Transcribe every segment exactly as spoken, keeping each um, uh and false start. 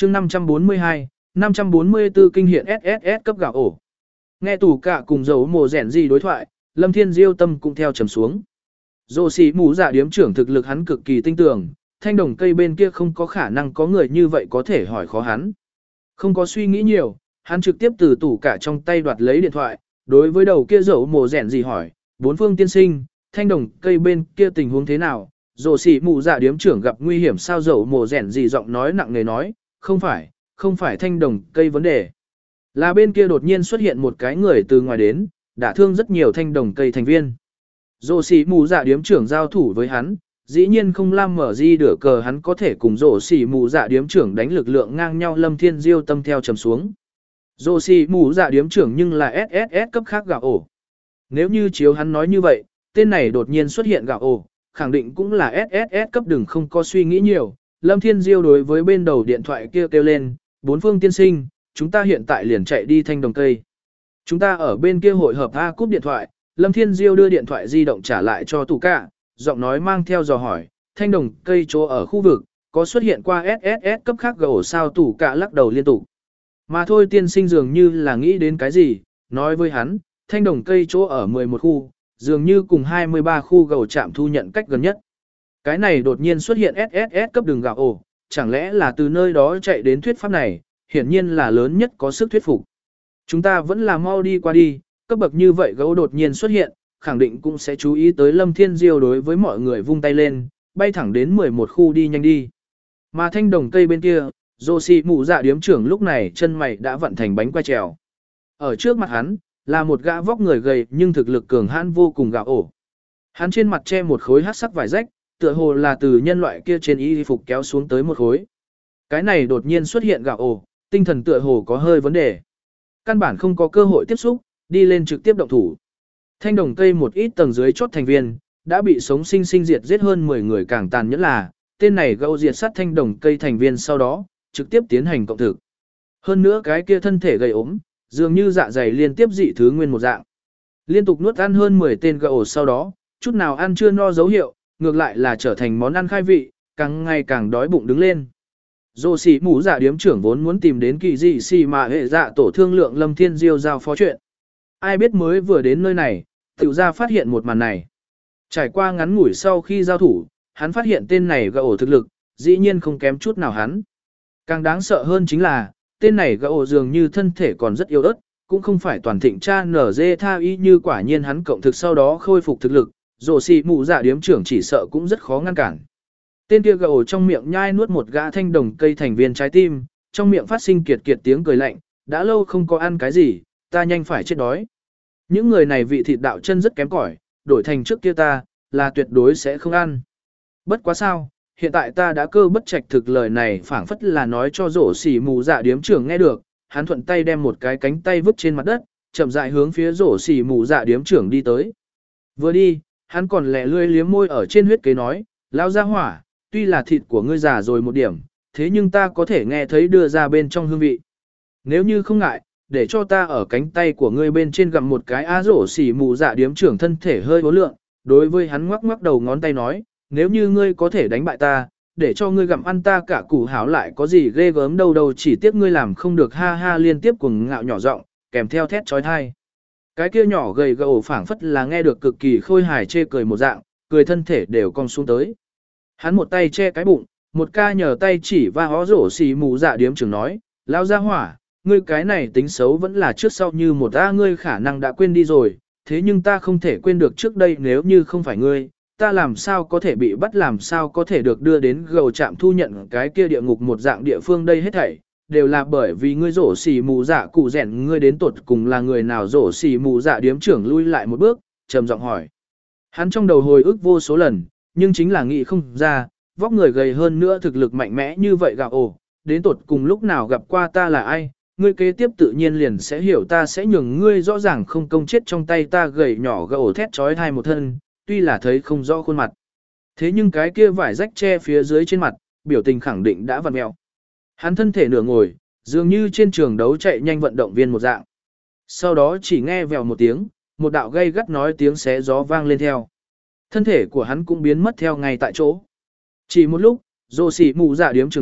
chương năm trăm bốn mươi hai, năm trăm bốn mươi tư kinh hiện ét ét ét cấp gạo ổ. Nghe tủ cả cùng dấu mồ rẻn gì đối thoại, Lâm Thiên Diêu tâm cũng theo trầm xuống. Dô xỉ mù dạ điếm trưởng thực lực hắn cực kỳ tinh tường, thanh đồng cây bên kia không có khả năng có người như vậy có thể hỏi khó hắn. Không có suy nghĩ nhiều, hắn trực tiếp từ tủ cả trong tay đoạt lấy điện thoại, đối với đầu kia dấu mồ rẻn gì hỏi, bốn phương tiên sinh, thanh đồng cây bên kia tình huống thế nào, dô xỉ mù dạ điếm trưởng gặp nguy hiểm sao dấu mồ rẻn gì giọng nói nặng nề nói, không phải, không phải thanh đồng cây vấn đề. Là bên kia đột nhiên xuất hiện một cái người từ ngoài đến, đã thương rất nhiều thanh đồng cây thành viên. Dô xỉ mù dạ điếm trưởng giao thủ với hắn, dĩ nhiên không lam mở di đửa cờ hắn có thể cùng dô xỉ mù dạ điếm trưởng đánh lực lượng ngang nhau. Lâm Thiên Diêu tâm theo trầm xuống. Dô xỉ mù dạ điếm trưởng nhưng là ét ét ét cấp khác gạo ổ. Nếu như chiếu hắn nói như vậy, tên này đột nhiên xuất hiện gạo ổ, khẳng định cũng là ét ét ét cấp đừng không có suy nghĩ nhiều. Lâm Thiên Diêu đối với bên đầu điện thoại kia kêu lên, bốn phương tiên sinh, chúng ta hiện tại liền chạy đi thanh đồng cây. Chúng ta ở bên kia hội hợp A cúp điện thoại, Lâm Thiên Diêu đưa điện thoại di động trả lại cho tủ cả, giọng nói mang theo dò hỏi, thanh đồng cây chỗ ở khu vực, có xuất hiện qua ét ét ét cấp khác gầu sao tủ cả lắc đầu liên tục. Mà thôi tiên sinh dường như là nghĩ đến cái gì, nói với hắn, thanh đồng cây chỗ ở mười một khu, dường như cùng hai mươi ba khu gầu chạm thu nhận cách gần nhất. Cái này đột nhiên xuất hiện ét ét ét cấp đường gạo ổ, chẳng lẽ là từ nơi đó chạy đến thuyết pháp này, hiển nhiên là lớn nhất có sức thuyết phục. Chúng ta vẫn là mau đi qua đi, cấp bậc như vậy gấu đột nhiên xuất hiện, khẳng định cũng sẽ chú ý tới Lâm Thiên Diêu đối với mọi người vung tay lên, bay thẳng đến mười một khu đi nhanh đi. Mà thanh đồng cây bên kia, dô xỉ mù dạ điếm trưởng lúc này chân mày đã vận thành bánh quay trèo. Ở trước mặt hắn, là một gã vóc người gầy nhưng thực lực cường hãn vô cùng gạo ổ. Hắn trên mặt che một khối hắc sắc vải rách, tựa hồ là từ nhân loại kia trên y phục kéo xuống tới một khối. Cái này đột nhiên xuất hiện gạo ổ, tinh thần tựa hồ có hơi vấn đề. Căn bản không có cơ hội tiếp xúc, đi lên trực tiếp động thủ. Thanh đồng cây một ít tầng dưới chốt thành viên, đã bị sống sinh sinh diệt giết hơn mười người càng tàn nhẫn là, tên này gâu diệt sát thanh đồng cây thành viên sau đó, trực tiếp tiến hành cộng thực. Hơn nữa cái kia thân thể gầy ốm, dường như dạ dày liên tiếp dị thứ nguyên một dạng. Liên tục nuốt ăn hơn mười tên gâu sau đó, chút nào ăn chưa no dấu hiệu, ngược lại là trở thành món ăn khai vị, càng ngày càng đói bụng đứng lên. Dô xỉ mù dạ điếm trưởng vốn muốn tìm đến kỳ dị xì mà hệ dạ tổ thương lượng Lâm Thiên Diêu giao phó chuyện. Ai biết mới vừa đến nơi này, tiểu ra phát hiện một màn này. Trải qua ngắn ngủi sau khi giao thủ, hắn phát hiện tên này gã ổ thực lực, dĩ nhiên không kém chút nào hắn. Càng đáng sợ hơn chính là, tên này gã ổ dường như thân thể còn rất yếu ớt, cũng không phải toàn thịnh cha nở dê tha y như quả nhiên hắn cộng thực sau đó khôi phục thực lực, dô xỉ mù dạ điếm trưởng chỉ sợ cũng rất khó ngăn cản. Tên kia gã ổ trong miệng nhai nuốt một gã thanh đồng cây thành viên trái tim, trong miệng phát sinh kiệt kiệt tiếng cười lạnh, đã lâu không có ăn cái gì, ta nhanh phải chết đói. Những người này vị thịt đạo chân rất kém cỏi, đổi thành trước kia ta, là tuyệt đối sẽ không ăn. Bất quá sao, hiện tại ta đã cơ bất trạch thực lời này phảng phất là nói cho rổ xỉ mù dạ điếm trưởng nghe được, hắn thuận tay đem một cái cánh tay vứt trên mặt đất, chậm rãi hướng phía rổ xỉ mù dạ điếm trưởng đi tới. Vừa đi, hắn còn lẹ lươi liếm môi ở trên huyết kế nói, lao ra hỏa, tuy là thịt của ngươi già rồi một điểm, thế nhưng ta có thể nghe thấy đưa ra bên trong hương vị. Nếu như không ngại, để cho ta ở cánh tay của ngươi bên trên gặm một cái á rổ xỉ mù dạ điếm trưởng thân thể hơi bốn lượng, đối với hắn ngoắc ngoắc đầu ngón tay nói, nếu như ngươi có thể đánh bại ta, để cho ngươi gặm ăn ta cả củ hảo lại có gì ghê gớm đâu đâu chỉ tiếc ngươi làm không được ha ha liên tiếp cuồng ngạo nhỏ giọng, kèm theo thét chói tai. Cái kia nhỏ gầy gầy phảng phất là nghe được cực kỳ khôi hài chê cười một dạng, cười thân thể đều cong xuống tới. Hắn một tay che cái bụng, một ca nhờ tay chỉ và hó rổ xì mù dạ điếm trưởng nói, lao ra hỏa, ngươi cái này tính xấu vẫn là trước sau như một a ngươi khả năng đã quên đi rồi, thế nhưng ta không thể quên được trước đây nếu như không phải ngươi, ta làm sao có thể bị bắt làm sao có thể được đưa đến gầu trạm thu nhận cái kia địa ngục một dạng địa phương đây hết thảy, đều là bởi vì ngươi rổ xì mù dạ cụ rèn ngươi đến tột cùng là người nào rổ xì mù dạ điếm trưởng lui lại một bước, trầm giọng hỏi. Hắn trong đầu hồi ức vô số lần, nhưng chính là nghĩ không ra, vóc người gầy hơn nữa thực lực mạnh mẽ như vậy gạo ổ, đến tột cùng lúc nào gặp qua ta là ai, ngươi kế tiếp tự nhiên liền sẽ hiểu ta sẽ nhường ngươi rõ ràng không công chết trong tay ta gầy nhỏ gạo thét trói thai một thân, tuy là thấy không rõ khuôn mặt. Thế nhưng cái kia vải rách che phía dưới trên mặt, biểu tình khẳng định đã vặn mẹo. Hắn thân thể nửa ngồi, dường như trên trường đấu chạy nhanh vận động viên một dạng. Sau đó chỉ nghe vèo một tiếng, một đạo gây gắt nói tiếng xé gió vang lên theo. Thân thể của hắn cũng biến mất theo ngay tại chỗ. Chỉ một lúc, rồ xỉ mù dạ điếm trường động,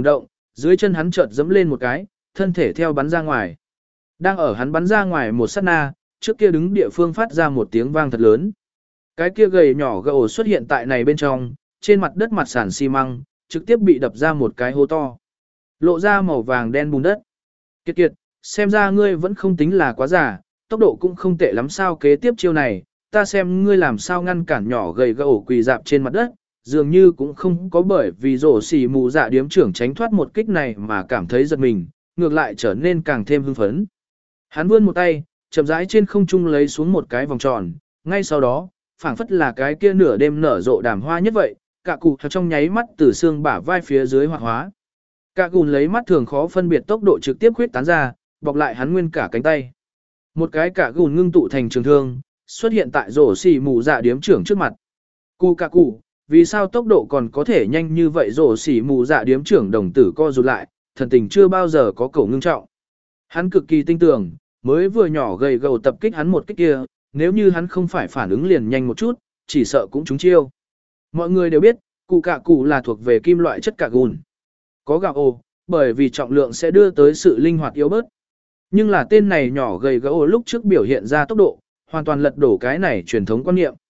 dưới chân hắn chợt giẫm lên một cái, thân thể theo bắn ra ngoài. Đang ở hắn bắn ra ngoài một sát na, trước kia đứng địa phương phát ra một tiếng vang thật lớn. Cái kia gầy nhỏ gỗ xuất hiện tại này bên trong, trên mặt đất mặt sàn xi măng, trực tiếp bị đập ra một cái hố to. Lộ ra màu vàng đen bùn đất. Kiệt kiệt, xem ra ngươi vẫn không tính là quá già, tốc độ cũng không tệ lắm sao kế tiếp chiêu này, ta xem ngươi làm sao ngăn cản nhỏ gầy gỗ quỳ dạp trên mặt đất, dường như cũng không có bởi vì rổ xỉ mù dạ điếm trưởng tránh thoát một kích này mà cảm thấy giật mình, ngược lại trở nên càng thêm hưng phấn. Hắn vươn một tay, chậm rãi trên không trung lấy xuống một cái vòng tròn, ngay sau đó, phảng phất là cái kia nửa đêm nở rộ đàm hoa nhất vậy, cả cụ trong nháy mắt từ xương bả vai phía dưới hoạt hóa. Cả cụ lấy mắt thường khó phân biệt tốc độ trực tiếp khuyết tán ra, bọc lại hắn nguyên cả cánh tay. Một cái cả cụ ngưng tụ thành trường thương, xuất hiện tại rổ xỉ mù dạ điếm trưởng trước mặt. Cụ cả cụ, vì sao tốc độ còn có thể nhanh như vậy rổ xỉ mù dạ điếm trưởng đồng tử co rụt lại, thần tình chưa bao giờ có cổ ngưng trọng. Hắn cực kỳ tinh tường, mới vừa nhỏ gầy gầu tập kích hắn một kích kia, nếu như hắn không phải phản ứng liền nhanh một chút, chỉ sợ cũng trúng chiêu. Mọi người đều biết, cụ cả cụ là thuộc về kim loại chất cả gùn. Có gạo ồ, bởi vì trọng lượng sẽ đưa tới sự linh hoạt yếu bớt. Nhưng là tên này nhỏ gầy gấu lúc trước biểu hiện ra tốc độ, hoàn toàn lật đổ cái này truyền thống quan niệm.